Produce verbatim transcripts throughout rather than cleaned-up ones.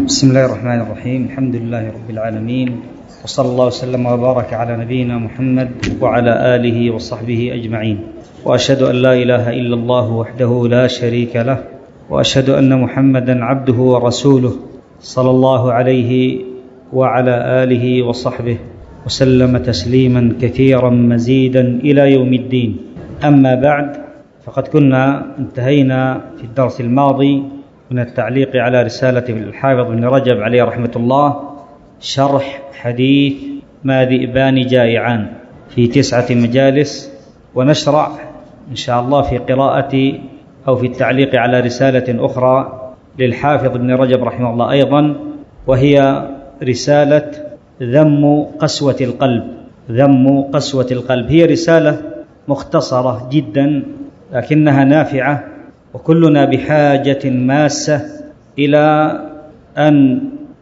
بسم الله الرحمن الرحيم. الحمد لله رب العالمين، وصلى الله وسلم وبارك على نبينا محمد وعلى آله وصحبه أجمعين، وأشهد أن لا إله إلا الله وحده لا شريك له، وأشهد أن محمدا عبده ورسوله صلى الله عليه وعلى آله وصحبه وسلم تسليما كثيرا مزيدا إلى يوم الدين. أما بعد، فقد كنا انتهينا في الدرس الماضي من التعليق على رسالة الحافظ ابن رجب عليه رحمة الله شرح حديث ما ذئبان جائعان في تسعة مجالس، ونشرع إن شاء الله في قراءة أو في التعليق على رسالة أخرى للحافظ ابن رجب رحمه الله أيضا، وهي رسالة ذم قسوة القلب. ذم قسوة القلب هي رسالة مختصرة جدا لكنها نافعة، وكلنا بحاجة ماسة إلى أن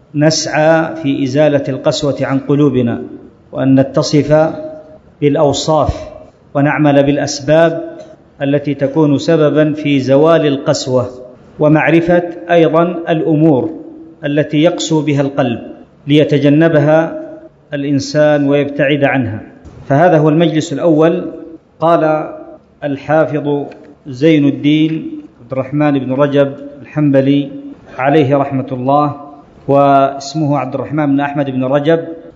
نسعى في إزالة القسوة عن قلوبنا، وأن نتصف بالأوصاف ونعمل بالأسباب التي تكون سببا في زوال القسوة، ومعرفة أيضا الأمور التي يقسو بها القلب ليتجنبها الإنسان ويبتعد عنها. فهذا هو المجلس الأول. قال الحافظ زين الدين عبد الرحمن بن رجب الحنبلي عليه رحمة الله، واسمه عبد الرحمن بن أحمد بن رجب،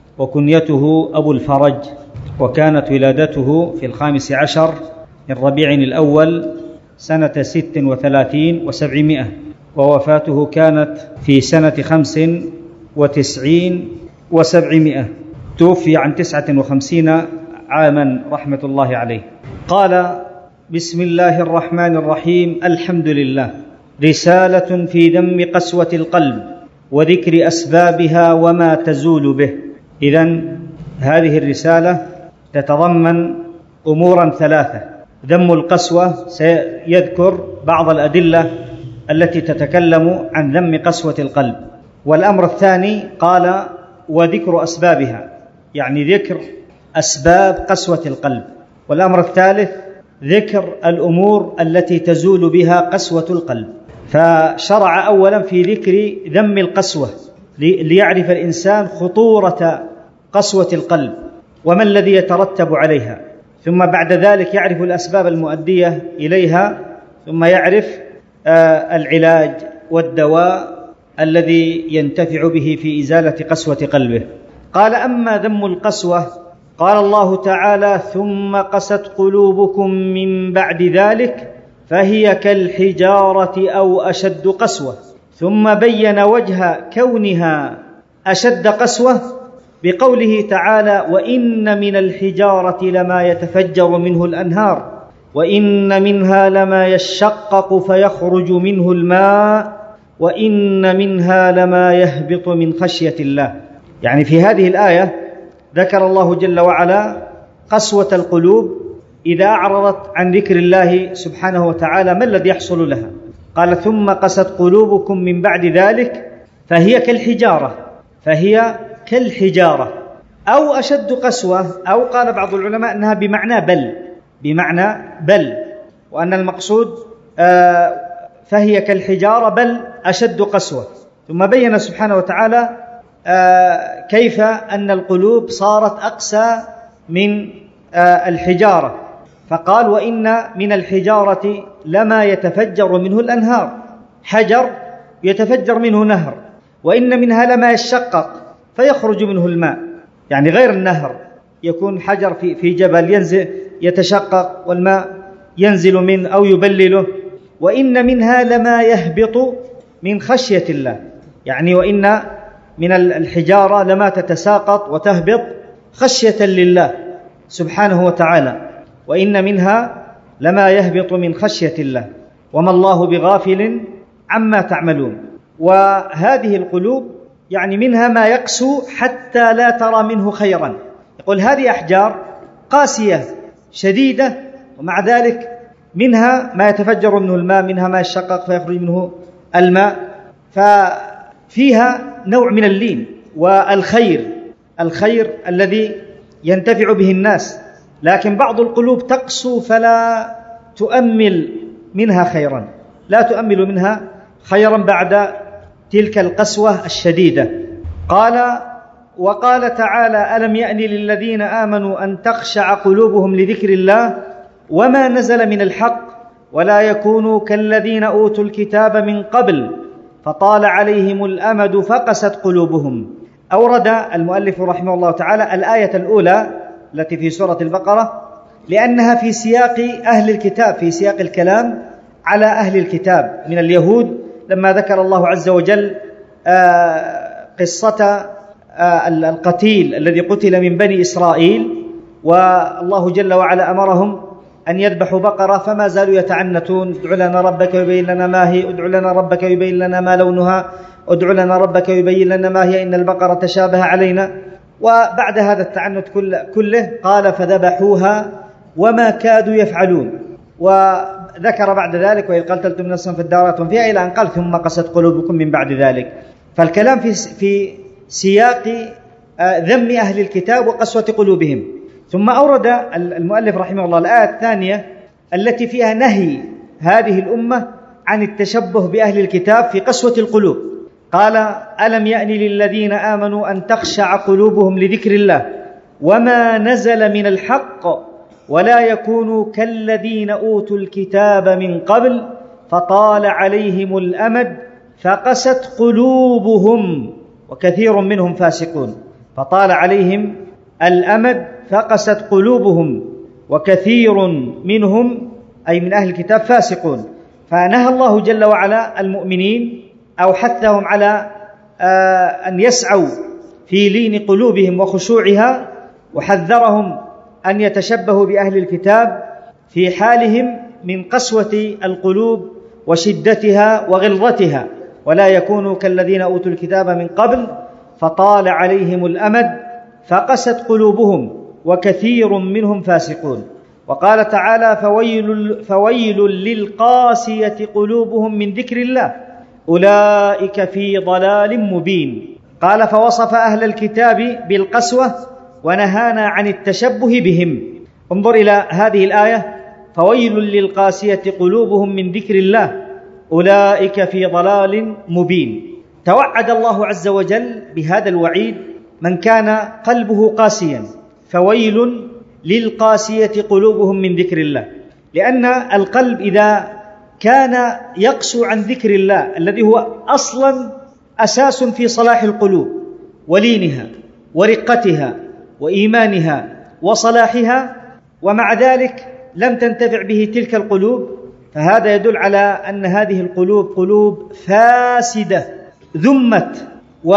وكنيته أبو الفرج، وكانت ولادته في الخامس عشر من ربيع الأول سنة ست وثلاثين وسبعمائة، ووفاته كانت في سنة خمس وتسعين وسبعمائة، توفي عن تسعة وخمسين عاما رحمة الله عليه. قال: بسم الله الرحمن الرحيم، الحمد لله. رسالة في ذم قسوة القلب وذكر أسبابها وما تزول به. إذن هذه الرسالة تتضمن أمورا ثلاثة: ذم القسوة، سيذكر بعض الأدلة التي تتكلم عن ذم قسوة القلب، والأمر الثاني قال وذكر أسبابها، يعني ذكر أسباب قسوة القلب، والأمر الثالث ذكر الأمور التي تزول بها قسوة القلب. فشرع أولا في ذكر ذم القسوة ليعرف الإنسان خطورة قسوة القلب وما الذي يترتب عليها، ثم بعد ذلك يعرف الأسباب المؤدية إليها، ثم يعرف آه العلاج والدواء الذي ينتفع به في إزالة قسوة قلبه. قال: أما ذم القسوة، قال الله تعالى: ثم قست قلوبكم من بعد ذلك فهي كالحجارة أو أشد قسوة، ثم بين وجه كونها أشد قسوة بقوله تعالى: وإن من الحجارة لما يتفجر منه الأنهار وإن منها لما يشقق فيخرج منه الماء وإن منها لما يهبط من خشية الله. يعني في هذه الآية ذكر الله جل وعلا قسوة القلوب إذا أعرضت عن ذكر الله سبحانه وتعالى، ما الذي يحصل لها؟ قال: ثم قست قلوبكم من بعد ذلك فهي كالحجارة، فهي كالحجارة أو أشد قسوة، أو قال بعض العلماء أنها بمعنى بل، بمعنى بل، وأن المقصود آه فهي كالحجارة بل أشد قسوة. ثم بين سبحانه وتعالى آه كيف أن القلوب صارت أقسى من آه الحجارة، فقال: وإن من الحجارة لما يتفجر منه الأنهار، حجر يتفجر منه نهر، وإن منها لما يشقق فيخرج منه الماء، يعني غير النهر، يكون حجر في في جبل ينزل يتشقق والماء ينزل منه أو يبلله، وإن منها لما يهبط من خشية الله، يعني وإن من الحجارة لما تتساقط وتهبط خشية لله سبحانه وتعالى، وإن منها لما يهبط من خشية الله وما الله بغافل عما تعملون. وهذه القلوب يعني منها ما يقسو حتى لا ترى منه خيرا. يقول هذه أحجار قاسية شديدة، ومع ذلك منها ما يتفجر منه الماء، منها ما يشقق فيخرج منه الماء، ففيها نوع من اللين والخير، الخير الذي ينتفع به الناس. لكن بعض القلوب تقسو فلا تؤمل منها خيرا، لا تؤمل منها خيرا بعد تلك القسوة الشديدة. قال وقال تعالى: ألم يأن للذين آمنوا أن تخشع قلوبهم لذكر الله وما نزل من الحق ولا يكونوا كالذين أوتوا الكتاب من قبل فطال عليهم الأمد فقست قلوبهم. أورد المؤلف رحمه الله تعالى الآية الأولى التي في سورة البقرة لأنها في سياق أهل الكتاب، في سياق الكلام على أهل الكتاب من اليهود، لما ذكر الله عز وجل قصة القتيل الذي قتل من بني إسرائيل، والله جل وعلا أمرهم أن يذبحوا بقرة فما زالوا يتعنتون: ادع لنا ربك يبين لنا ما هي، ادع لنا ربك يبين لنا ما لونها، ادع لنا ربك يبين لنا ما هي، إن البقرة تشابه علينا. وبعد هذا التعنت كله قال: فذبحوها وما كادوا يفعلون. وذكر بعد ذلك: وإذ قتلتم نفسا فادارأتم فيها، إلى أن قال: ثم قست قلوبكم من بعد ذلك. فالكلام في في سياق ذم أهل الكتاب وقسوة قلوبهم. ثم أورد المؤلف رحمه الله الآية الثانية التي فيها نهي هذه الأمة عن التشبه بأهل الكتاب في قسوة القلوب. قال: ألم يأن للذين آمنوا أن تخشع قلوبهم لذكر الله وما نزل من الحق ولا يكونوا كالذين أوتوا الكتاب من قبل فطال عليهم الأمد فقست قلوبهم وكثير منهم فاسقون. فطال عليهم الأمد فقست قلوبهم وكثير منهم أي من أهل الكتاب فاسقون. فنهى الله جل وعلا المؤمنين أو حثهم على أن يسعوا في لين قلوبهم وخشوعها، وحذرهم أن يتشبهوا بأهل الكتاب في حالهم من قسوة القلوب وشدتها وغلظتها، ولا يكونوا كالذين أوتوا الكتاب من قبل فطال عليهم الأمد فقست قلوبهم وكثير منهم فاسقون. وقال تعالى: فويل, فويل للقاسية قلوبهم من ذكر الله أولئك في ضلال مبين. قال: فوصف أهل الكتاب بالقسوة ونهانا عن التشبه بهم. انظر إلى هذه الآية: فويل للقاسية قلوبهم من ذكر الله أولئك في ضلال مبين. توعد الله عز وجل بهذا الوعيد من كان قلبه قاسيا، فويل للقاسية قلوبهم من ذكر الله، لأن القلب إذا كان يقسو عن ذكر الله الذي هو أصلا أساس في صلاح القلوب ولينها ورقتها وإيمانها وصلاحها، ومع ذلك لم تنتفع به تلك القلوب، فهذا يدل على أن هذه القلوب قلوب فاسدة ذمت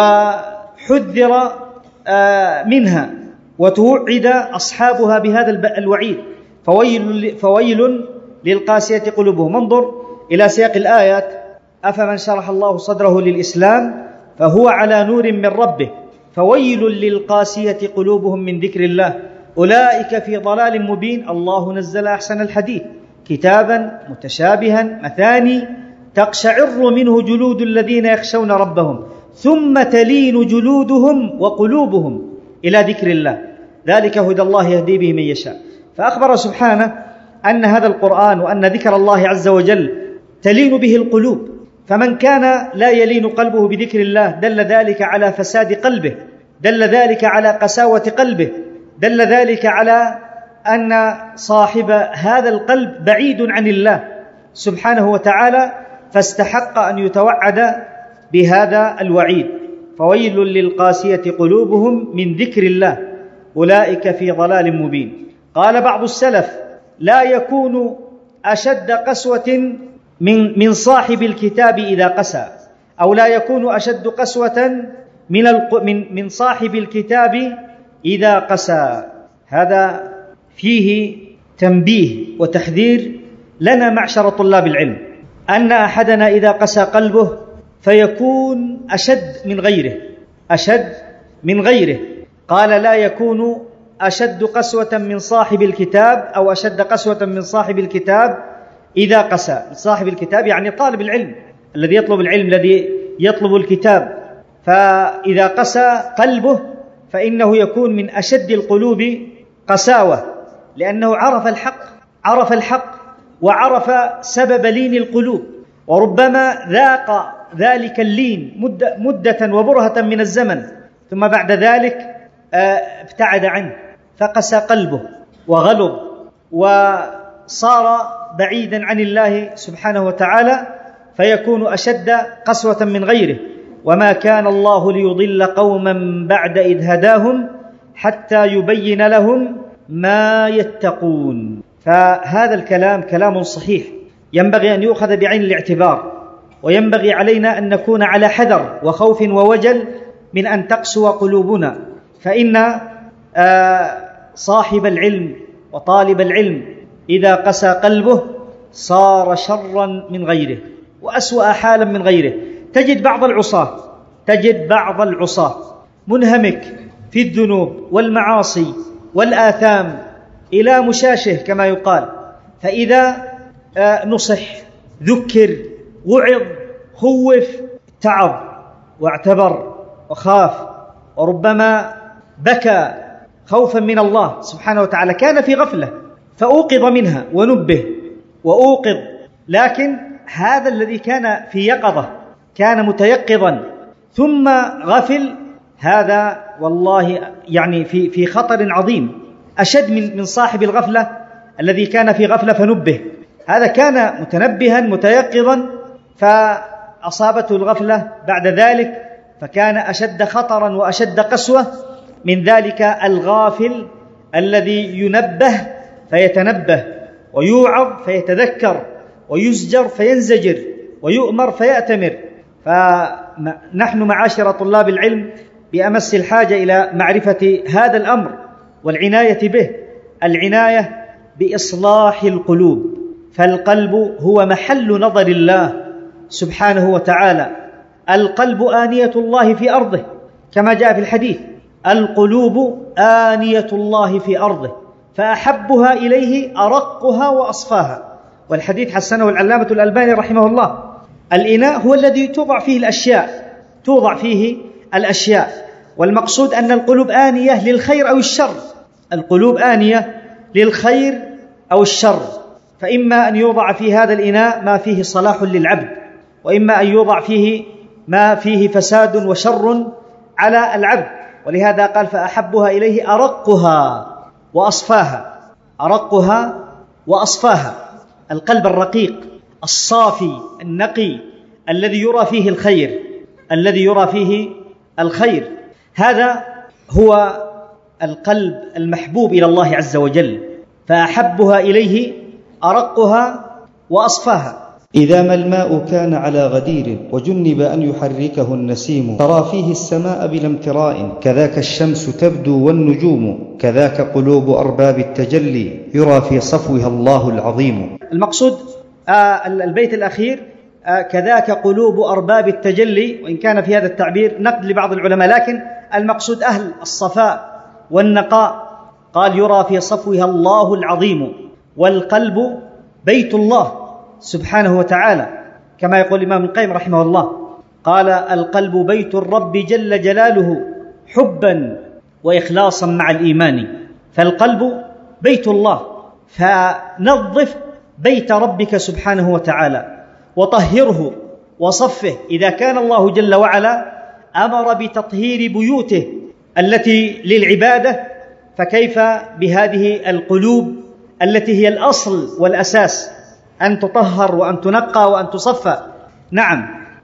وحذر منها وتوعد أصحابها بهذا الوعيد: فويل, فويل للقاسية قلوبهم. انظر إلى سياق الآيات: أفمن شرح الله صدره للإسلام فهو على نور من ربه فويل للقاسية قلوبهم من ذكر الله أولئك في ضلال مبين. الله نزل أحسن الحديث كتابا متشابها مثاني تقشعر منه جلود الذين يخشون ربهم ثم تلين جلودهم وقلوبهم إلى ذكر الله ذلك هدى الله يهدي به من يشاء. فأخبر سبحانه أن هذا القرآن وأن ذكر الله عز وجل تلين به القلوب، فمن كان لا يلين قلبه بذكر الله دل ذلك على فساد قلبه، دل ذلك على قساوة قلبه، دل ذلك على أن صاحب هذا القلب بعيد عن الله سبحانه وتعالى، فاستحق أن يتوعد بهذا الوعيد: فويل للقاسية قلوبهم من ذكر الله أولئك في ضلال مبين. قال بعض السلف: لا يكون أشد قسوة من من صاحب الكتاب إذا قسى، أو لا يكون أشد قسوة من من من صاحب الكتاب إذا قسى. هذا فيه تنبيه وتحذير لنا معشر طلاب العلم، أن أحدنا إذا قسى قلبه فيكون أشد من غيره، أشد من غيره. قال: لا يكون أشد قسوة من صاحب الكتاب أو أشد قسوة من صاحب الكتاب إذا قسى. صاحب الكتاب يعني طالب العلم الذي يطلب العلم، الذي يطلب الكتاب، فإذا قسى قلبه فإنه يكون من أشد القلوب قساوة، لأنه عرف الحق عرف الحق وعرف سبب لين القلوب، وربما ذاق ذلك اللين مدة, مدة وبرهة من الزمن، ثم بعد ذلك ابتعد عنه فقسى قلبه وغلظ وصار بعيدا عن الله سبحانه وتعالى، فيكون أشد قسوة من غيره. وما كان الله ليضل قوما بعد إذ هداهم حتى يبين لهم ما يتقون. فهذا الكلام كلام صحيح ينبغي أن يؤخذ بعين الاعتبار، وينبغي علينا أن نكون على حذر وخوف ووجل من أن تقسو قلوبنا، فإن صاحب العلم وطالب العلم إذا قسى قلبه صار شرا من غيره وأسوأ حالا من غيره. تجد بعض العصاة تجد بعض العصاة منهمك في الذنوب والمعاصي والآثام إلى مشاشه كما يقال، فإذا نصح ذكر وعظ خوف تعظ واعتبر وخاف، وربما بكى خوفا من الله سبحانه وتعالى، كان في غفلة فأوقظ منها ونبه وأوقظ، لكن هذا الذي كان في يقظة كان متيقظا ثم غفل، هذا والله يعني في في خطر عظيم أشد من من صاحب الغفلة الذي كان في غفلة فنبه. هذا كان متنبها متيقظا فأصابته الغفلة بعد ذلك، فكان أشد خطرا وأشد قسوة من ذلك الغافل الذي ينبه فيتنبه ويوعظ فيتذكر ويزجر فينزجر ويؤمر فيأتمر. فنحن معاشر طلاب العلم بأمس الحاجة إلى معرفة هذا الأمر والعناية به، العناية بإصلاح القلوب، فالقلب هو محل نظر الله سبحانه وتعالى. القلب آنية الله في أرضه كما جاء في الحديث: القلوب آنية الله في أرضه فأحبها إليه أرقها وأصفاها. والحديث حسنه العلامة الألباني رحمه الله. الإناء هو الذي توضع فيه الأشياء توضع فيه الأشياء والمقصود أن القلوب آنية للخير أو الشر، القلوب آنية للخير أو الشر، فإما أن يوضع في هذا الإناء ما فيه صلاح للعبد، وإما أن يوضع فيه ما فيه فساد وشر على العبد. ولهذا قال: فأحبها إليه أرقها وأصفاها، أرقها وأصفاها. القلب الرقيق الصافي النقي الذي يرى فيه الخير الذي يرى فيه الخير هذا هو القلب المحبوب إلى الله عز وجل. فأحبها إليه أرقها وأصفاها. إذا ما الماء كان على غدير وجنب أن يحركه النسيم، ترى فيه السماء بلا امتراء، كذاك الشمس تبدو والنجوم، كذاك قلوب أرباب التجلي يرى في صفوها الله العظيم. المقصود آه البيت الأخير آه كذاك قلوب أرباب التجلي، وإن كان في هذا التعبير نقد لبعض العلماء، لكن المقصود أهل الصفاء والنقاء. قال: يرى في صفوها الله العظيم. والقلب بيت الله سبحانه وتعالى، كما يقول الإمام القيم رحمه الله، قال: القلب بيت الرب جل جلاله حبا وإخلاصا مع الإيمان. فالقلب بيت الله، فنظف بيت ربك سبحانه وتعالى وطهره وصفه. إذا كان الله جل وعلا أمر بتطهير بيوته التي للعبادة، فكيف بهذه القلوب التي هي الأصل والأساس أن تطهر وأن تنقى وأن تصفى؟ نعم،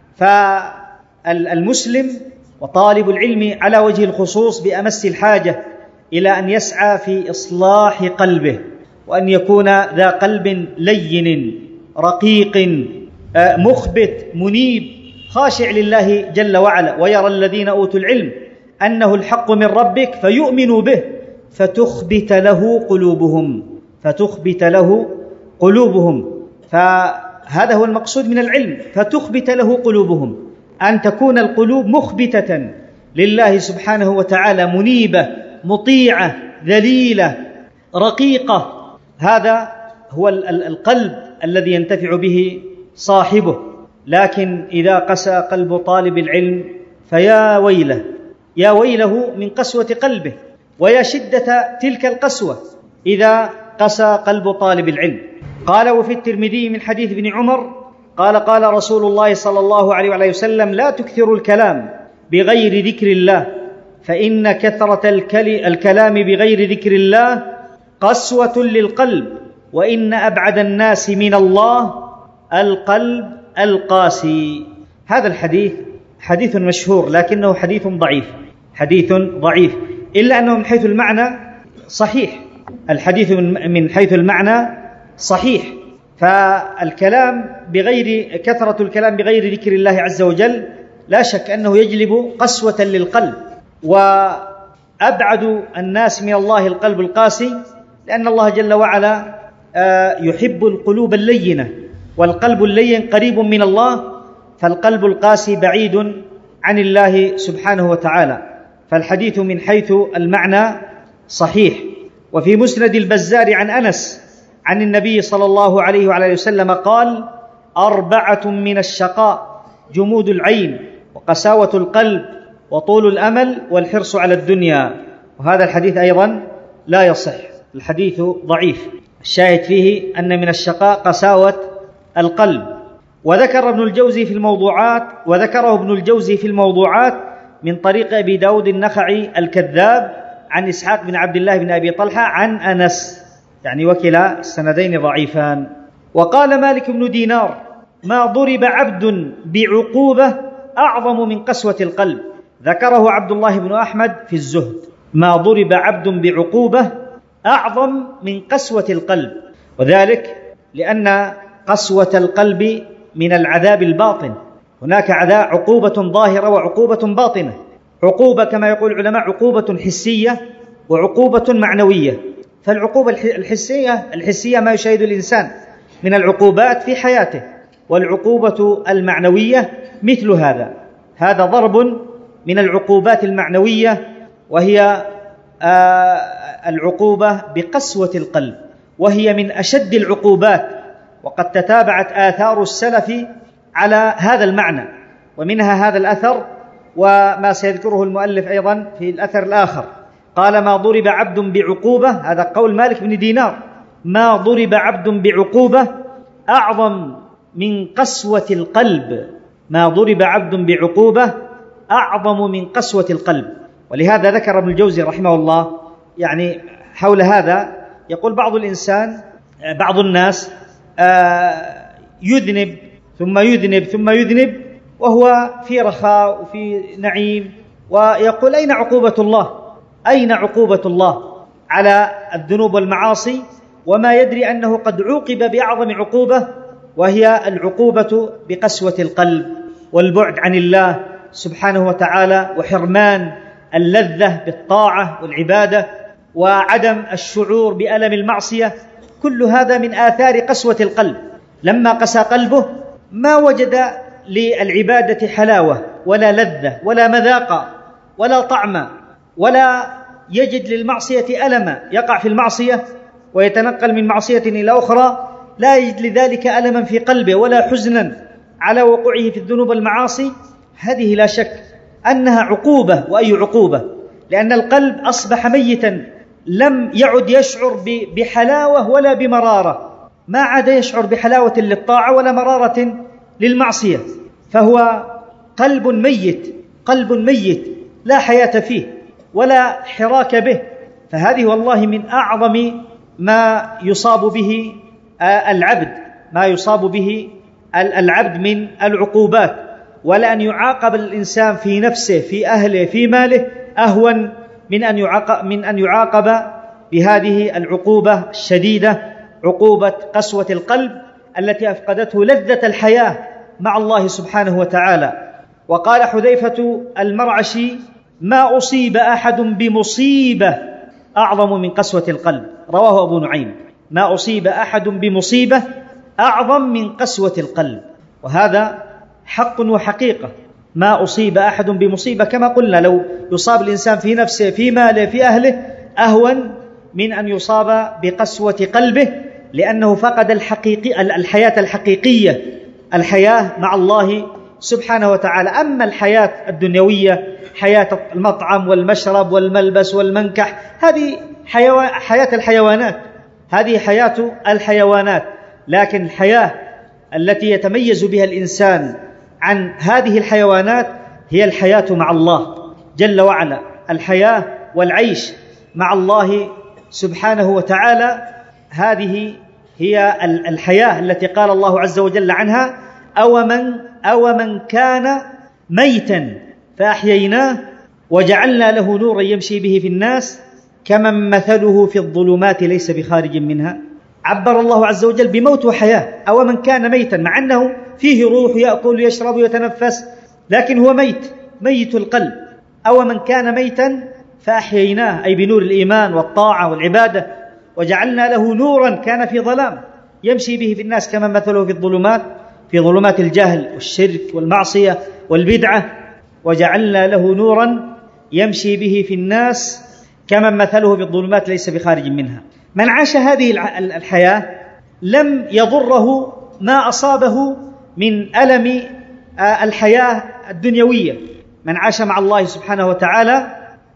فالمسلم وطالب العلم على وجه الخصوص بأمس الحاجة إلى أن يسعى في إصلاح قلبه، وأن يكون ذا قلب لين رقيق مخبت منيب خاشع لله جل وعلا، ويرى الذين أوتوا العلم أنه الحق من ربك فيؤمنوا به فتخبت له قلوبهم فتخبت له قلوبهم فهذا هو المقصود من العلم، فتخبت له قلوبهم، أن تكون القلوب مخبتة لله سبحانه وتعالى، منيبة مطيعة ذليلة رقيقة. هذا هو القلب الذي ينتفع به صاحبه. لكن إذا قسى قلب طالب العلم فيا ويله يا ويله من قسوة قلبه، ويا شدة تلك القسوة إذا قسى قلب طالب العلم. قال: وفي الترمذي من حديث ابن عمر قال قال رسول الله صلى الله عليه وآله وسلم: لا تكثروا الكلام بغير ذكر الله، فإن كثرة الكلام بغير ذكر الله قسوة للقلب، وإن أبعد الناس من الله القلب القاسي. هذا الحديث حديث مشهور لكنه حديث ضعيف، حديث ضعيف، إلا أنه من حيث المعنى صحيح. الحديث من حيث المعنى صحيح. فالكلام بغير كثرة الكلام بغير ذكر الله عز وجل لا شك أنه يجلب قسوة للقلب، وأبعد الناس من الله القلب القاسي، لأن الله جل وعلا يحب القلوب اللينة، والقلب اللين قريب من الله، فالقلب القاسي بعيد عن الله سبحانه وتعالى. فالحديث من حيث المعنى صحيح. وفي مسند البزار عن أنس عن النبي صلى الله عليه وعلى وسلم قال: أربعة من الشقاء: جمود العين، وقساوة القلب، وطول الأمل، والحرص على الدنيا. وهذا الحديث أيضا لا يصح، الحديث ضعيف. الشاهد فيه أن من الشقاء قساوة القلب. وذكر ابن الجوزي في الموضوعات وذكره ابن الجوزي في الموضوعات من طريق أبي داود النخعي الكذاب عن إسحاق بن عبد الله بن أبي طلحة عن أنس، يعني وكلا السندين ضعيفان. وقال مالك بن دينار: ما ضرب عبد بعقوبة أعظم من قسوة القلب. ذكره عبد الله بن أحمد في الزهد. ما ضرب عبد بعقوبة أعظم من قسوة القلب، وذلك لأن قسوة القلب من العذاب الباطن. هناك عذاب عقوبة ظاهرة وعقوبة باطنة. عقوبة كما يقول العلماء عقوبة حسية وعقوبة معنوية. فالعقوبة الحسية الحسية ما يشاهد الإنسان من العقوبات في حياته، والعقوبة المعنوية مثل هذا. هذا ضرب من العقوبات المعنوية، وهي العقوبة بقسوة القلب، وهي من أشد العقوبات، وقد تتابعت آثار السلف على هذا المعنى، ومنها هذا الأثر وما سيذكره المؤلف أيضا في الأثر الآخر. قال: ما ضرب عبد بعقوبة، هذا قول مالك بن دينار، ما ضرب عبد بعقوبة أعظم من قسوة القلب. ما ضرب عبد بعقوبة أعظم من قسوة القلب. ولهذا ذكر ابن الجوزي رحمه الله يعني حول هذا، يقول: بعض الإنسان بعض الناس يذنب ثم يذنب ثم يذنب وهو في رخاء وفي نعيم، ويقول: أين عقوبة الله؟ أين عقوبة الله على الذنوب والمعاصي؟ وما يدري أنه قد عوقب بأعظم عقوبة، وهي العقوبة بقسوة القلب والبعد عن الله سبحانه وتعالى، وحرمان اللذة بالطاعة والعبادة، وعدم الشعور بألم المعصية. كل هذا من آثار قسوة القلب. لما قسى قلبه ما وجد للعبادة حلاوة ولا لذة ولا مذاق ولا طعم، ولا يجد للمعصية ألما. يقع في المعصية ويتنقل من معصية إلى أخرى، لا يجد لذلك ألما في قلبه ولا حزنا على وقوعه في الذنوب والمعاصي. هذه لا شك أنها عقوبة. وأي عقوبة؟ لأن القلب أصبح ميتا، لم يعد يشعر بحلاوة ولا بمرارة، ما عاد يشعر بحلاوة للطاعة ولا مرارة للمعصية، فهو قلب ميت، قلب ميت لا حياة فيه ولا حراك به. فهذه والله من أعظم ما يصاب به العبد، ما يصاب به العبد من العقوبات. ولأن يعاقب الإنسان في نفسه في أهله في ماله أهون من أن يعاقب, من أن يعاقب بهذه العقوبة الشديدة، عقوبة قسوة القلب التي أفقدته لذة الحياة مع الله سبحانه وتعالى. وقال حذيفة المرعشي: ما أصيب أحد بمصيبة أعظم من قسوة القلب. رواه أبو نعيم: ما أصيب أحد بمصيبة أعظم من قسوة القلب. وهذا حق وحقيقة. ما أصيب أحد بمصيبة، كما قلنا لو يصاب الإنسان في نفسه في ماله في أهله أهون من أن يصاب بقسوة قلبه، لأنه فقد الحقيقي الحياة الحقيقية، الحياة مع الله سبحانه وتعالى. أما الحياة الدنيوية، حياة المطعم والمشرب والملبس والمنكح، هذه حياة الحيوانات، هذه حياة الحيوانات. لكن الحياة التي يتميز بها الإنسان عن هذه الحيوانات هي الحياة مع الله جل وعلا، الحياة والعيش مع الله سبحانه وتعالى. هذه هي الحياة التي قال الله عز وجل عنها: أومن أومن كان ميتا فأحييناه وجعلنا له نورا يمشي به في الناس كمن مثله في الظلمات ليس بخارج منها. عبر الله عز وجل بموت وحياة. أومن كان ميتا، مع أنه فيه روح يأكل ويشرب ويتنفس، لكن هو ميت، ميت القلب. أومن كان ميتا فأحييناه، أي بنور الإيمان والطاعة والعبادة، وجعلنا له نورا كان في ظلام يمشي به في الناس كمن مثله في الظلمات، في ظلمات الجهل والشرك والمعصية والبدعة، وجعلنا له نورا يمشي به في الناس كمن مثله في الظلمات ليس بخارج منها. من عاش هذه الحياة لم يضره ما أصابه من ألم الحياة الدنيوية. من عاش مع الله سبحانه وتعالى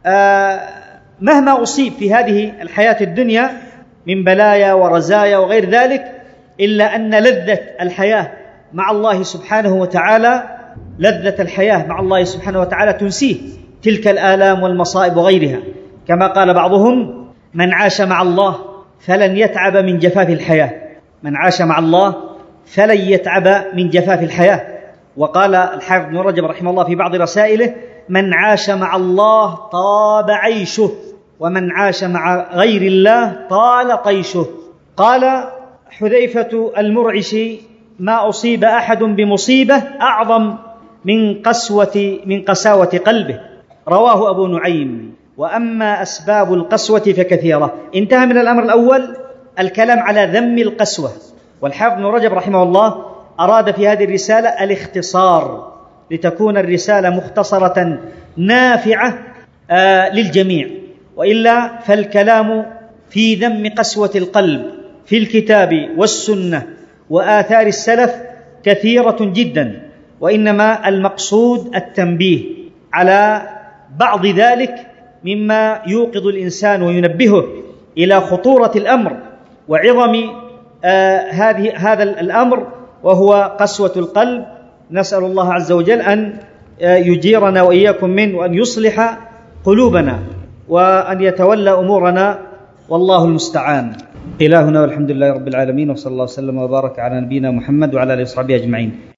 مهما أصيب في هذه الحياة الدنيا من بلايا ورزايا وغير ذلك، إلا أن لذة الحياة مع الله سبحانه وتعالى لذة الحياة مع الله سبحانه وتعالى تنسيه تلك الآلام والمصائب وغيرها. كما قال بعضهم: من عاش مع الله فلن يتعب من جفاف الحياة. من عاش مع الله فلن يتعب من جفاف الحياة. وقال الحافظ ابن رجب رحمه الله في بعض رسائله: من عاش مع الله طاب عيشه، ومن عاش مع غير الله طال طيشه. قال حذيفة المرعشي: ما أصيب أحد بمصيبة أعظم من قسوة من قساوة قلبه. رواه أبو نعيم. وأما أسباب القسوة فكثيرة. انتهى من الأمر الأول الكلام على ذم القسوة، والحافظ ابن رجب رحمه الله أراد في هذه الرسالة الاختصار لتكون الرسالة مختصرة نافعة آه للجميع، وإلا فالكلام في ذم قسوة القلب في الكتاب والسنة وآثار السلف كثيرة جدا، وإنما المقصود التنبيه على بعض ذلك مما يوقظ الإنسان وينبهه إلى خطورة الأمر وعظم آه هذه هذا الأمر، وهو قسوة القلب. نسأل الله عز وجل أن آه يجيرنا وإياكم منه، وأن يصلح قلوبنا، وأن يتولى أمورنا، والله المستعان. إلهنا والحمد لله رب العالمين، وصلى الله وسلم وبارك على نبينا محمد وعلى آله وصحبه أجمعين.